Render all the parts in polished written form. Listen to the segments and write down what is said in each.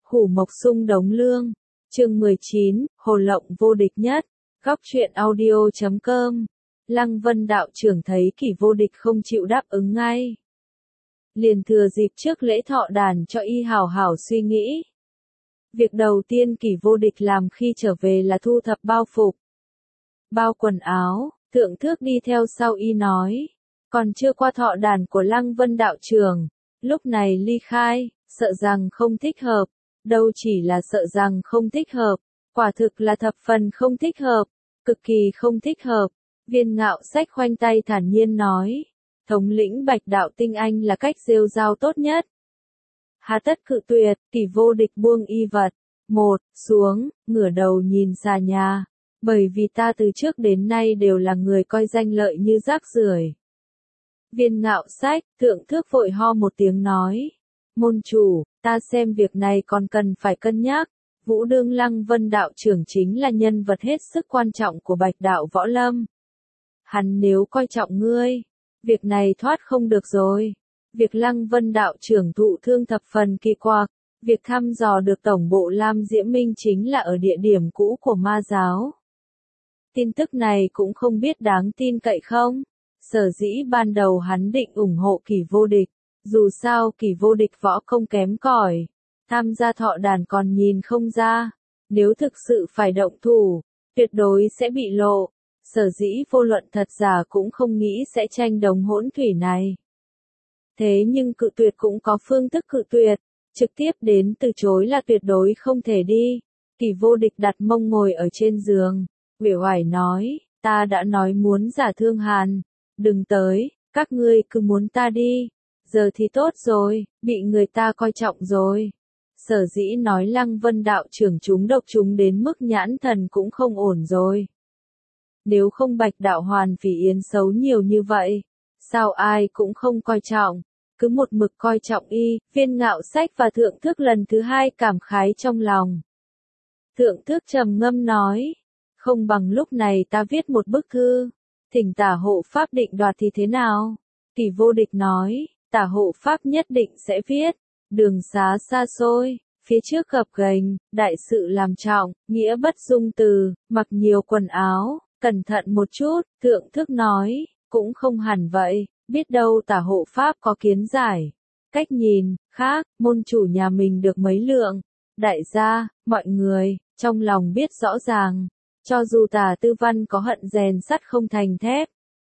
Hủ Mộc Sung Đống Lương. Chương 19, Hồ Lộng vô địch nhất. Góc truyện audio.com. Lăng Vân đạo trưởng thấy Kỷ Vô Địch không chịu đáp ứng ngay. Liền thừa dịp trước lễ thọ đàn cho y hảo hảo suy nghĩ. Việc đầu tiên Kỷ Vô Địch làm khi trở về là thu thập bao phục, bao quần áo. Thượng Thước đi theo sau y nói, còn chưa qua thọ đàn của Lăng Vân đạo trưởng, lúc này ly khai, sợ rằng không thích hợp, đâu chỉ là sợ rằng không thích hợp, quả thực là thập phần không thích hợp, cực kỳ không thích hợp. Viên Ngạo Sách khoanh tay thản nhiên nói, thống lĩnh Bạch đạo tinh anh là cách rêu rao tốt nhất. Hà tất cự tuyệt. Kỷ Vô Địch buông y vật, xuống, ngửa đầu nhìn xà nhà. Bởi vì ta từ trước đến nay đều là người coi danh lợi như rác rưởi. Viên Ngạo Sách, Thượng Thước vội ho một tiếng nói, môn chủ, ta xem việc này còn cần phải cân nhắc. Vũ đương Lăng Vân đạo trưởng chính là nhân vật hết sức quan trọng của Bạch đạo võ lâm. Hắn nếu coi trọng ngươi, việc này thoát không được rồi. Việc Lăng Vân đạo trưởng thụ thương thập phần kỳ quặc. Việc thăm dò được tổng bộ Lam Diễm Minh chính là ở địa điểm cũ của ma giáo. Tin tức này cũng không biết đáng tin cậy không? Sở dĩ ban đầu hắn định ủng hộ Kỷ Vô Địch. Dù sao Kỷ Vô Địch võ công kém cỏi, tham gia thọ đàn còn nhìn không ra. Nếu thực sự phải động thủ, tuyệt đối sẽ bị lộ. Sở dĩ vô luận thật giả cũng không nghĩ sẽ tranh đồng hỗn thủy này. Thế nhưng cự tuyệt cũng có phương thức cự tuyệt. Trực tiếp đến từ chối là tuyệt đối không thể đi. Kỷ Vô Địch đặt mông ngồi ở trên giường, uể oải nói, ta đã nói muốn giả thương hàn, đừng tới, các ngươi cứ muốn ta đi, giờ thì tốt rồi, bị người ta coi trọng rồi. Sở dĩ nói Lăng Vân đạo trưởng chúng độc chúng đến mức nhãn thần cũng không ổn rồi. Nếu không Bạch đạo Hoàn Phỉ Yến xấu nhiều như vậy, sao ai cũng không coi trọng, cứ một mực coi trọng y. Viên Ngạo Sách và Thượng Thước lần thứ hai cảm khái trong lòng. Thượng Thước trầm ngâm nói, không bằng lúc này ta viết một bức thư, thỉnh Tả hộ pháp định đoạt thì thế nào? Kỷ Vô Địch nói, Tả hộ pháp nhất định sẽ viết. Đường xá xa xôi, phía trước gập ghềnh, đại sự làm trọng, nghĩa bất dung từ, mặc nhiều quần áo, cẩn thận một chút. Thượng Thước nói, cũng không hẳn vậy, biết đâu Tả hộ pháp có kiến giải, cách nhìn khác. Môn chủ nhà mình được mấy lượng, đại gia, mọi người trong lòng biết rõ ràng. Cho dù Tả Tư Văn có hận rèn sắt không thành thép,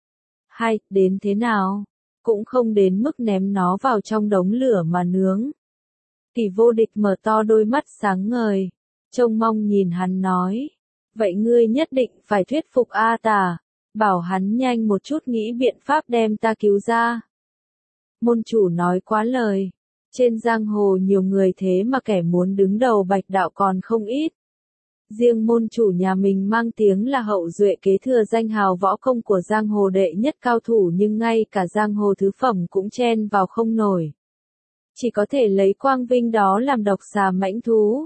hay đến thế nào, cũng không đến mức ném nó vào trong đống lửa mà nướng. Kỷ Vô Địch mở to đôi mắt sáng ngời, trông mong nhìn hắn nói, vậy ngươi nhất định phải thuyết phục A Tả, bảo hắn nhanh một chút nghĩ biện pháp đem ta cứu ra. Môn chủ nói quá lời, trên giang hồ nhiều người thế mà kẻ muốn đứng đầu Bạch đạo còn không ít. Riêng môn chủ nhà mình mang tiếng là hậu duệ kế thừa danh hào võ công của giang hồ đệ nhất cao thủ, nhưng ngay cả giang hồ thứ phẩm cũng chen vào không nổi. Chỉ có thể lấy quang vinh đó làm độc xà mãnh thú,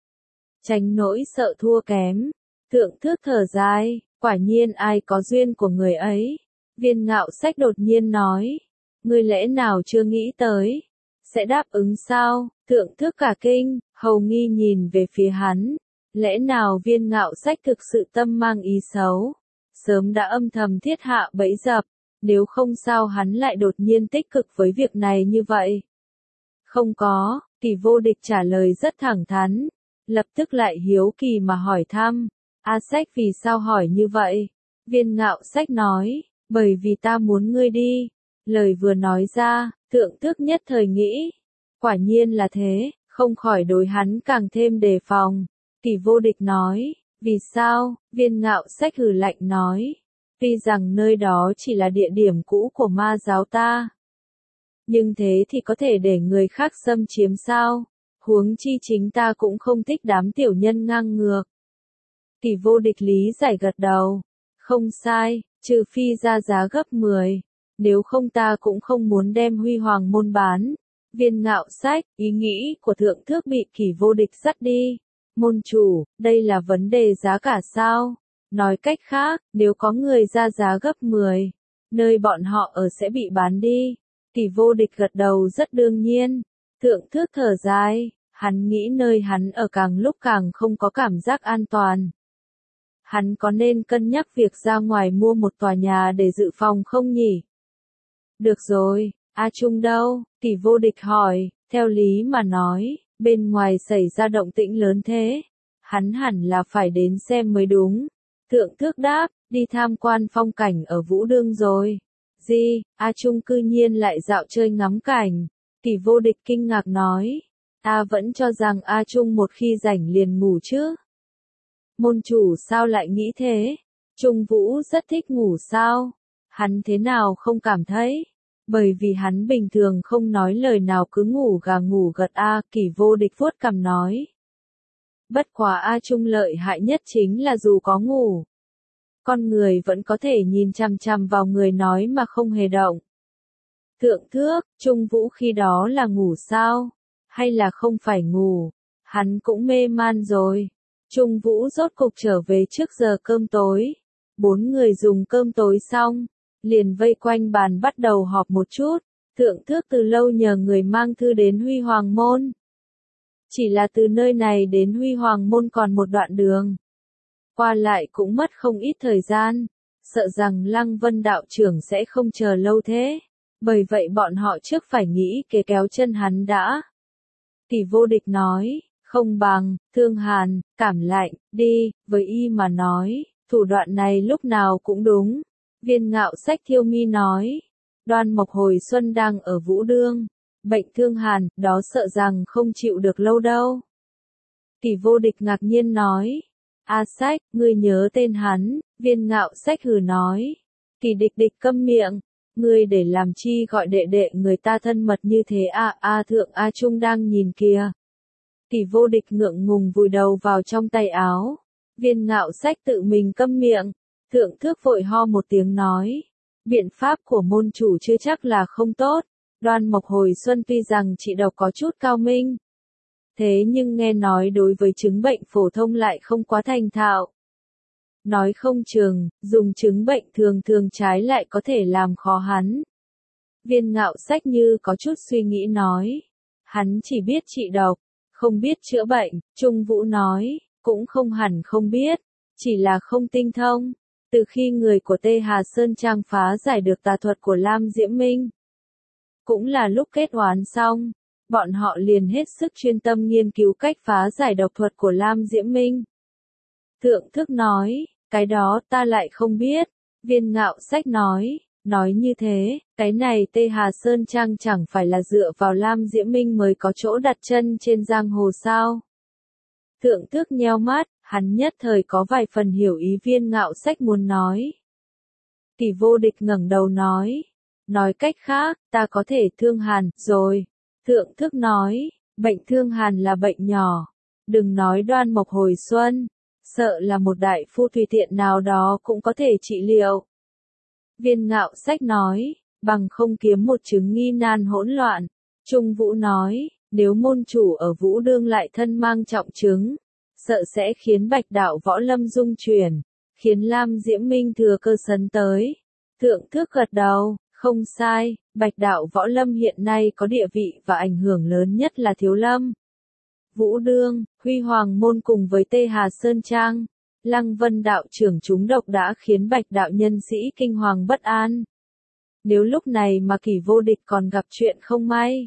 tránh nỗi sợ thua kém. Thượng Thước thở dài, quả nhiên ai có duyên của người ấy. Viên Ngạo Sách đột nhiên nói, ngươi lẽ nào chưa nghĩ tới, sẽ đáp ứng sao? Thượng Thước cả kinh, hầu nghi nhìn về phía hắn. Lẽ nào Viên Ngạo Sách thực sự tâm mang ý xấu, sớm đã âm thầm thiết hạ bẫy dập, nếu không sao hắn lại đột nhiên tích cực với việc này như vậy? Không có, Kỷ Vô Địch trả lời rất thẳng thắn, lập tức lại hiếu kỳ mà hỏi thăm, A Sách vì sao hỏi như vậy? Viên Ngạo Sách nói, bởi vì ta muốn ngươi đi. Lời vừa nói ra, Thượng Thước nhất thời nghĩ, quả nhiên là thế, không khỏi đối hắn càng thêm đề phòng. Kỷ Vô Địch nói, vì sao? Viên Ngạo Sách hừ lạnh nói, tuy rằng nơi đó chỉ là địa điểm cũ của ma giáo ta, nhưng thế thì có thể để người khác xâm chiếm sao? Huống chi chính ta cũng không thích đám tiểu nhân ngang ngược. Kỷ Vô Địch lý giải gật đầu, không sai, trừ phi ra giá gấp 10, nếu không ta cũng không muốn đem Huy Hoàng môn bán. Viên Ngạo Sách, ý nghĩ của Thượng Thước bị Kỷ Vô Địch dắt đi. Môn chủ, đây là vấn đề giá cả sao? Nói cách khác, nếu có người ra giá gấp 10, nơi bọn họ ở sẽ bị bán đi. Kỷ Vô Địch gật đầu rất đương nhiên. Thượng Thước thở dài, Hắn nghĩ nơi hắn ở càng lúc càng không có cảm giác an toàn. Hắn có nên cân nhắc việc ra ngoài mua một tòa nhà để dự phòng không nhỉ? Được rồi, A Trung đâu? Kỷ Vô Địch hỏi, theo lý mà nói, bên ngoài xảy ra động tĩnh lớn thế. Hắn hẳn là phải đến xem mới đúng. Thượng Thước đáp, đi tham quan phong cảnh ở Vũ Đương rồi. Gì, A Trung cư nhiên lại dạo chơi ngắm cảnh. Kỷ Vô Địch kinh ngạc nói. Ta vẫn cho rằng A Trung một khi rảnh liền ngủ chứ. Môn chủ sao lại nghĩ thế? Trung Vũ rất thích ngủ sao? Hắn thế nào không cảm thấy? Bởi vì hắn bình thường không nói lời nào cứ ngủ gà ngủ gật A. Kỷ Vô Địch vuốt cằm nói. Bất quá A Trung lợi hại nhất chính là dù có ngủ, con người vẫn có thể nhìn chằm chằm vào người nói mà không hề động. Thượng Thước, Trung Vũ khi đó là ngủ sao? Hay là không phải ngủ? Hắn cũng mê man rồi. Trung Vũ rốt cục trở về trước giờ cơm tối. 4 người dùng cơm tối xong, liền vây quanh bàn bắt đầu họp một chút. Thượng Thước từ lâu nhờ người mang thư đến Huy Hoàng Môn. Chỉ là từ nơi này đến Huy Hoàng Môn còn một đoạn đường. Qua lại cũng mất không ít thời gian. Sợ rằng Lăng Vân đạo trưởng sẽ không chờ lâu thế. Bởi vậy bọn họ trước phải nghĩ kế kéo chân hắn đã. Kỷ Vô Địch nói, không bằng, thương hàn, cảm lạnh, đi, với y mà nói, thủ đoạn này lúc nào cũng đúng. Viên Ngạo Sách Thiêu Mi nói, Đoan Mộc hồi xuân đang ở Vũ Đương, bệnh thương hàn, đó sợ rằng không chịu được lâu đâu. Kỷ Vô Địch ngạc nhiên nói, A Sách, ngươi nhớ tên hắn, Viên Ngạo Sách hừ nói, Kỷ Địch Địch câm miệng. Ngươi để làm chi gọi đệ đệ người ta thân mật như thế à? A Thượng A Trung đang nhìn kìa. Kỷ Vô Địch ngượng ngùng vùi đầu vào trong tay áo. Viên Ngạo Sách tự mình câm miệng. Thượng Thước vội ho một tiếng nói. Biện pháp của môn chủ chưa chắc là không tốt. Đoan Mộc hồi xuân tuy rằng trị độc có chút cao minh. Thế nhưng nghe nói đối với chứng bệnh phổ thông lại không quá thành thạo. Nói không chừng, dùng chứng bệnh thường thường trái lại có thể làm khó hắn. Viên Ngạo Sách như có chút suy nghĩ nói. Hắn chỉ biết trị độc, không biết chữa bệnh. Trung Vũ nói, cũng không hẳn không biết, chỉ là không tinh thông. Từ khi người của Tê Hà Sơn Trang phá giải được tà thuật của Lam Diễm Minh, cũng là lúc kết oán xong, bọn họ liền hết sức chuyên tâm nghiên cứu cách phá giải độc thuật của Lam Diễm Minh. Thượng Thước nói, cái đó ta lại không biết. Viên Ngạo Sách nói như thế, cái này Tê Hà Sơn Trang chẳng phải là dựa vào Lam Diễm Minh mới có chỗ đặt chân trên giang hồ sao. Thượng Thước nheo mắt, hắn nhất thời có vài phần hiểu ý Viên Ngạo Sách muốn nói. Kỷ Vô Địch ngẩng đầu nói cách khác, ta có thể thương hàn, rồi. Thượng Thước nói, bệnh thương hàn là bệnh nhỏ, đừng nói Đoan Mộc hồi xuân. Sợ là một đại phu tùy tiện nào đó cũng có thể trị liệu. Viên Ngạo Sách nói, bằng không kiếm một chứng nghi nan hỗn loạn. Trung Vũ nói, nếu môn chủ ở Vũ Đương lại thân mang trọng chứng, sợ sẽ khiến Bạch đạo võ lâm dung chuyển, khiến Lam Diễm Minh thừa cơ sấn tới. Thượng Thước gật đầu, không sai, Bạch đạo võ lâm hiện nay có địa vị và ảnh hưởng lớn nhất là Thiếu Lâm. Vũ Đương, Huy Hoàng Môn cùng với Tê Hà Sơn Trang, Lăng Vân đạo trưởng trúng độc đã khiến Bạch đạo nhân sĩ kinh hoàng bất an. Nếu lúc này mà Kỷ Vô Địch còn gặp chuyện không may,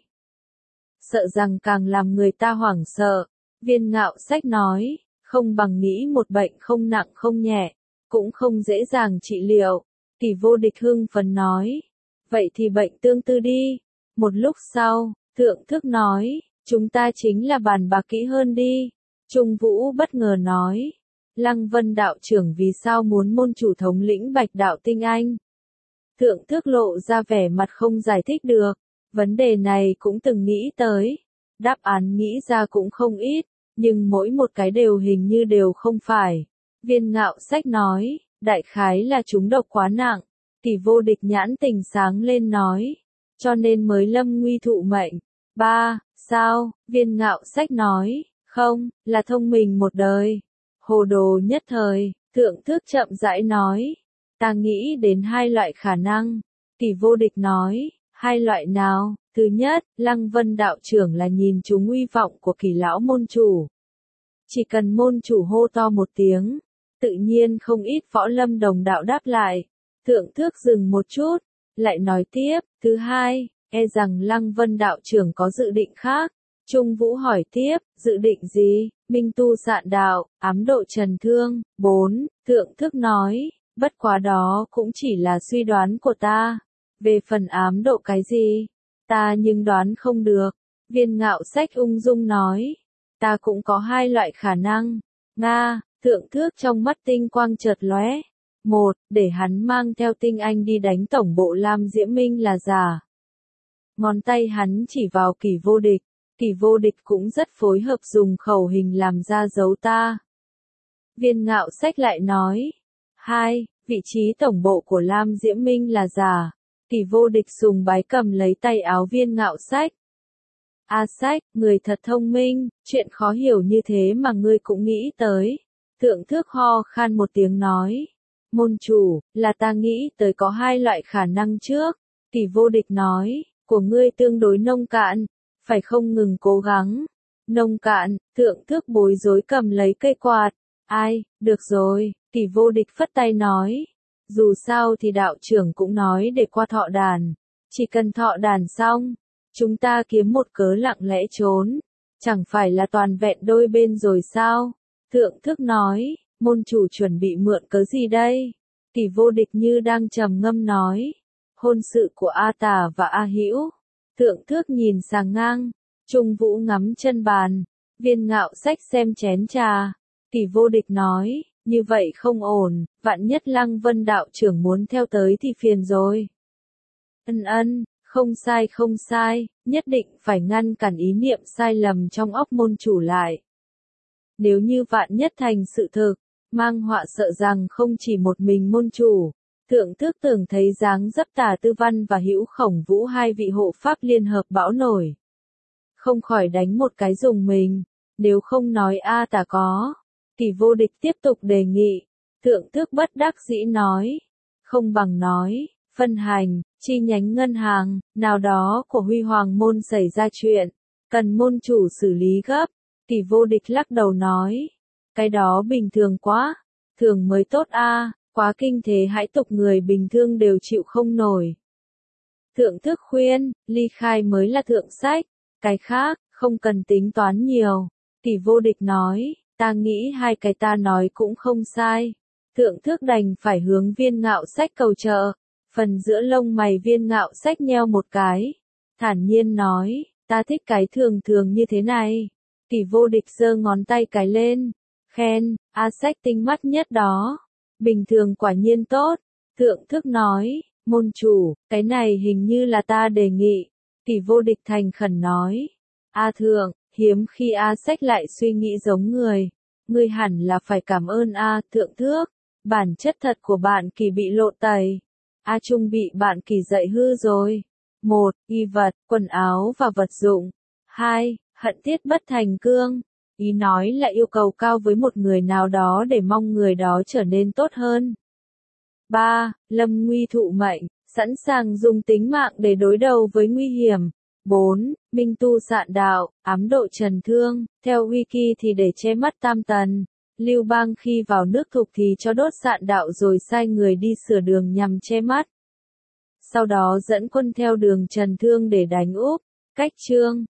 sợ rằng càng làm người ta hoảng sợ. Viên Ngạo Sách nói, không bằng nghĩ một bệnh không nặng không nhẹ, cũng không dễ dàng trị liệu. Kỷ Vô Địch hưng phấn nói, vậy thì bệnh tương tư đi. Một lúc sau, Thượng Thước nói, chúng ta chính là bàn bạc kỹ hơn đi. Trung Vũ bất ngờ nói, Lăng Vân đạo trưởng vì sao muốn môn chủ thống lĩnh Bạch đạo tinh anh? Thượng Thước lộ ra vẻ mặt không giải thích được. Vấn đề này cũng từng nghĩ tới. Đáp án nghĩ ra cũng không ít, nhưng mỗi một cái đều hình như đều không phải. Viên Ngạo Sách nói, đại khái là chúng độc quá nặng. Kỷ Vô Địch nhãn tình sáng lên nói, cho nên mới lâm nguy thụ mệnh. Sao? Viên Ngạo Sách nói, không, là thông minh một đời. Hồ đồ nhất thời. Thượng Thước chậm rãi nói, ta nghĩ đến hai loại khả năng. Kỷ Vô Địch nói, hai loại nào? Thứ nhất, Lăng Vân đạo trưởng là nhìn trúng uy vọng của Kỳ lão môn chủ. Chỉ cần môn chủ hô to một tiếng, tự nhiên không ít võ lâm đồng đạo đáp lại. Thượng Thước dừng một chút, lại nói tiếp, thứ hai, e rằng Lăng Vân đạo trưởng có dự định khác. Trung Vũ hỏi tiếp, dự định gì? Minh tu sạn đạo, ám độ trần thương. 4. Thượng Thước nói, bất quá đó cũng chỉ là suy đoán của ta. Về phần ám độ cái gì? Ta nhưng đoán không được. Viên Ngạo Sách ung dung nói, ta cũng có hai loại khả năng. Nga, Thượng Thước trong mắt tinh quang chợt lóe. Một, để hắn mang theo tinh anh đi đánh tổng bộ Lam Diễm Minh là giả. Ngón tay hắn chỉ vào Kỳ Vô Địch. Kỳ Vô Địch cũng rất phối hợp dùng khẩu hình làm ra dấu ta. Viên Ngạo Sách lại nói. 2. Vị trí tổng bộ của Lam Diễm Minh là giả. Kỳ Vô Địch sùng bái cầm lấy tay áo Viên Ngạo Sách. A Sách, người thật thông minh, chuyện khó hiểu như thế mà ngươi cũng nghĩ tới. Thượng Thước ho khan một tiếng nói. Môn chủ, là ta nghĩ tới có hai loại khả năng trước. Kỳ Vô Địch nói, của ngươi tương đối nông cạn, phải không ngừng cố gắng. Nông cạn, Thượng Thước bối rối cầm lấy cây quạt. Ai, được rồi, Kỳ Vô Địch phất tay nói. Dù sao thì đạo trưởng cũng nói để qua thọ đàn. Chỉ cần thọ đàn xong, chúng ta kiếm một cớ lặng lẽ trốn. Chẳng phải là toàn vẹn đôi bên rồi sao? Thượng Thước nói, môn chủ chuẩn bị mượn cớ gì đây? Kỳ Vô Địch như đang trầm ngâm nói. Hôn sự của A Tà và A Hữu. Thượng Thước nhìn sang ngang. Trung Vũ ngắm chân bàn. Viên Ngạo Sách xem chén trà. Kỳ Vô Địch nói, như vậy không ổn, vạn nhất Lăng Vân đạo trưởng muốn theo tới thì phiền rồi. Ân, không sai, nhất định phải ngăn cản ý niệm sai lầm trong óc môn chủ lại. Nếu như vạn nhất thành sự thực, mang họa sợ rằng không chỉ một mình môn chủ. Thượng Thước tưởng thấy dáng dấp Tả Tư Văn và Hữu Khổng Vũ hai vị hộ pháp liên hợp bão nổi. Không khỏi đánh một cái dùng mình, nếu không nói A Tà có. Kỳ Vô Địch tiếp tục đề nghị. Thượng Thước bất đắc dĩ nói. Không bằng nói, phân hành, chi nhánh ngân hàng, nào đó của Huy Hoàng môn xảy ra chuyện. Cần môn chủ xử lý gấp. Kỳ Vô Địch lắc đầu nói. Cái đó bình thường quá. Thường mới tốt a, quá kinh thế hãi tục người bình thường đều chịu không nổi. Thượng Thước khuyên, ly khai mới là thượng sách. Cái khác, không cần tính toán nhiều. Kỳ Vô Địch nói. Ta nghĩ hai cái ta nói cũng không sai. Thượng Thước đành phải hướng Viên Ngạo Sách cầu trợ. Phần giữa lông mày Viên Ngạo Sách nheo một cái. Thản nhiên nói, ta thích cái thường thường như thế này. Kỳ Vô Địch giơ ngón tay cái lên. Khen, A Sách tinh mắt nhất đó. Bình thường quả nhiên tốt. Thượng Thước nói, môn chủ, cái này hình như là ta đề nghị. Kỳ Vô Địch thành khẩn nói. A Thượng, hiếm khi A Sách lại suy nghĩ giống người. Ngươi hẳn là phải cảm ơn A Thượng Thước. Bản chất thật của bạn Kỳ bị lộ tẩy. A Trung bị bạn Kỳ dạy hư rồi. 1. Y vật, quần áo và vật dụng. 2. Hận tiết bất thành cương. Ý nói là yêu cầu cao với một người nào đó để mong người đó trở nên tốt hơn. 3. Lâm nguy thụ mệnh, sẵn sàng dùng tính mạng để đối đầu với nguy hiểm. 4. Minh tu sạn đạo, ám độ trần thương, theo Wiki thì để che mắt Tam Tần. Lưu Bang khi vào nước Thục thì cho đốt sạn đạo rồi sai người đi sửa đường nhằm che mắt. Sau đó dẫn quân theo đường Trần Thương để đánh Úp. Cách chương